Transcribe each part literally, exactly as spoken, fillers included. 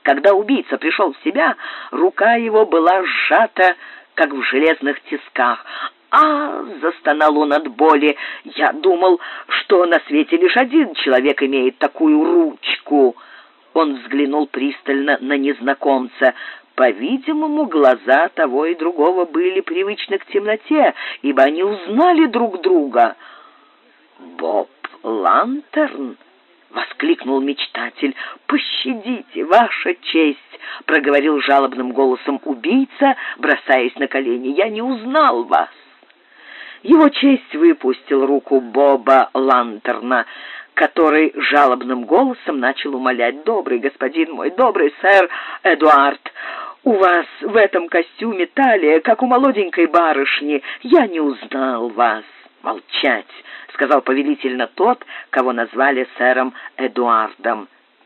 Когда убийца пришел в себя, рука его была сжата, как в железных тисках. «А!» — застонал он от боли. «Я думал, что на свете лишь один человек имеет такую ручку». Он взглянул пристально на незнакомца. По-видимому, глаза того и другого были привычны к темноте, ибо они узнали друг друга. «Боб Лантерн!» — воскликнул мечтатель. «Пощадите, ваша честь!» — проговорил жалобным голосом убийца, бросаясь на колени. «Я не узнал вас!» Его честь выпустил руку Боба Лантерна, который жалобным голосом начал умолять: «Добрый господин мой, добрый сэр Эдуард, у вас в этом костюме талия, как у молоденькой барышни. Я не узнал вас». «Молчать!» — сказал повелительно тот, кого назвали сэром Эдуардом.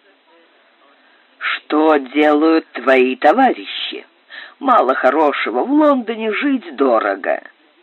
«Что делают твои товарищи? Мало хорошего, в Лондоне жить дорого.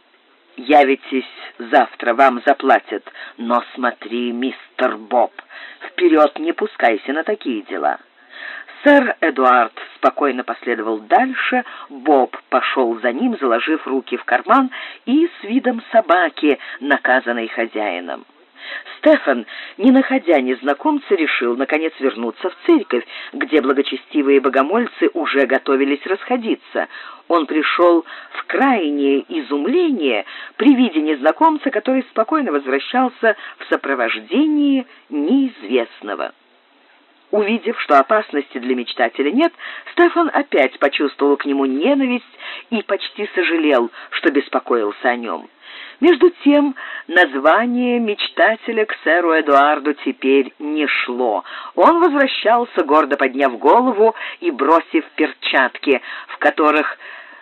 Явитесь завтра, вам заплатят. Но смотри, мистер Боб, вперед не пускайся на такие дела». Сэр Эдуард спокойно последовал дальше, Боб пошел за ним, заложив руки в карман и с видом собаки, наказанной хозяином. Стефан, не находя незнакомца, решил, наконец, вернуться в церковь, где благочестивые богомольцы уже готовились расходиться. Он пришел в крайнее изумление при виде незнакомца, который спокойно возвращался в сопровождении неизвестного. Увидев, что опасности для мечтателя нет, Стефан опять почувствовал к нему ненависть и почти сожалел, что беспокоился о нем. Между тем, название мечтателя к сэру Эдуарду теперь не шло. Он возвращался, гордо подняв голову и бросив перчатки, в которых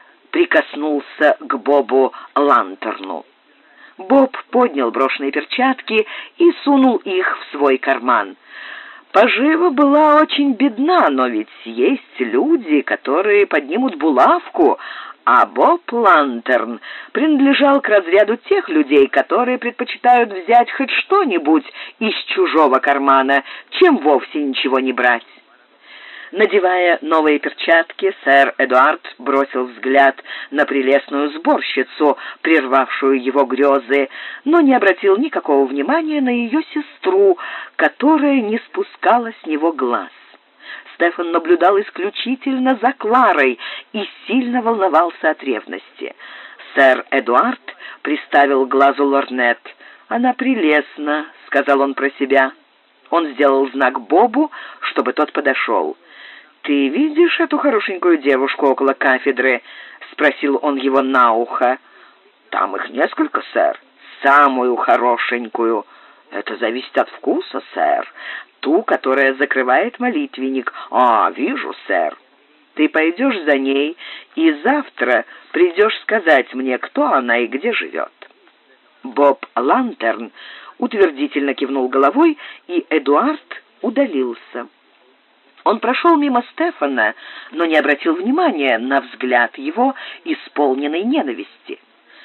прикоснулся к Бобу Лантерну. Боб поднял брошенные перчатки и сунул их в свой карман. Пожива была очень бедна, но ведь есть люди, которые поднимут булавку, а Боб Лантерн принадлежал к разряду тех людей, которые предпочитают взять хоть что-нибудь из чужого кармана, чем вовсе ничего не брать. Надевая новые перчатки, сэр Эдуард бросил взгляд на прелестную сборщицу, прервавшую его грезы, но не обратил никакого внимания на ее сестру, которая не спускала с него глаз. Стефан наблюдал исключительно за Кларой и сильно волновался от ревности. Сэр Эдуард приставил к глазу лорнет. «Она прелестна», — сказал он про себя. Он сделал знак Бобу, чтобы тот подошел. «Ты видишь эту хорошенькую девушку около кафедры?» — спросил он его на ухо. «Там их несколько, сэр. Самую хорошенькую. Это зависит от вкуса, сэр. Ту, которая закрывает молитвенник. А, вижу, сэр. Ты пойдешь за ней, и завтра придешь сказать мне, кто она и где живет». Боб Лантерн утвердительно кивнул головой, и Эдуард удалился. Он прошел мимо Стефана, но не обратил внимания на взгляд его, исполненный ненависти.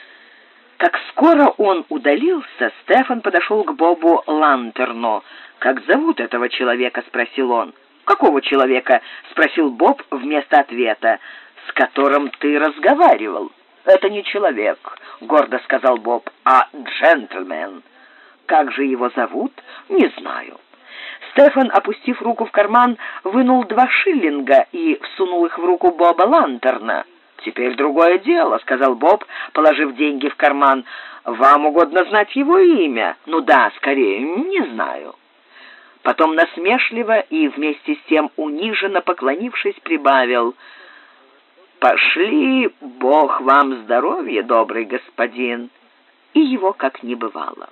Как скоро он удалился, Стефан подошел к Бобу Лантерну. «Как зовут этого человека?» — спросил он. «Какого человека?» — спросил Боб вместо ответа. «С которым ты разговаривал». «Это не человек», — гордо сказал Боб, — «а джентльмен». «Как же его зовут?» «Не знаю». Стефан, опустив руку в карман, вынул два шиллинга и всунул их в руку Боба Лантерна. «Теперь другое дело», — сказал Боб, положив деньги в карман. «Вам угодно знать его имя?» «Ну да, скорее, не знаю». Потом насмешливо и вместе с тем униженно поклонившись, прибавил: «Пошли, Бог вам здоровья, добрый господин». И его как не бывало.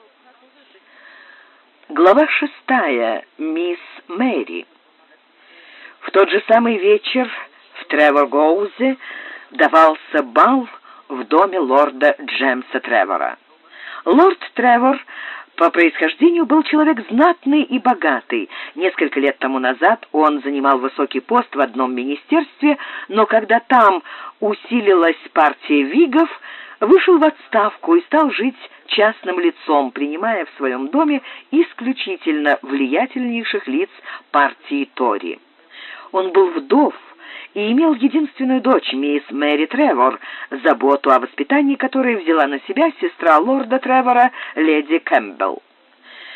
Глава шестая. Мисс Мэри. В тот же самый вечер в Тревор-Гоузе давался бал в доме лорда Джемса Тревора. Лорд Тревор по происхождению был человек знатный и богатый. Несколько лет тому назад он занимал высокий пост в одном министерстве, но когда там усилилась партия вигов, вышел в отставку и стал жить частным лицом, принимая в своем доме исключительно влиятельнейших лиц партии Тори. Он был вдов и имел единственную дочь, мисс Мэри Тревор, заботу о воспитании которой взяла на себя сестра лорда Тревора, леди Кэмпбелл.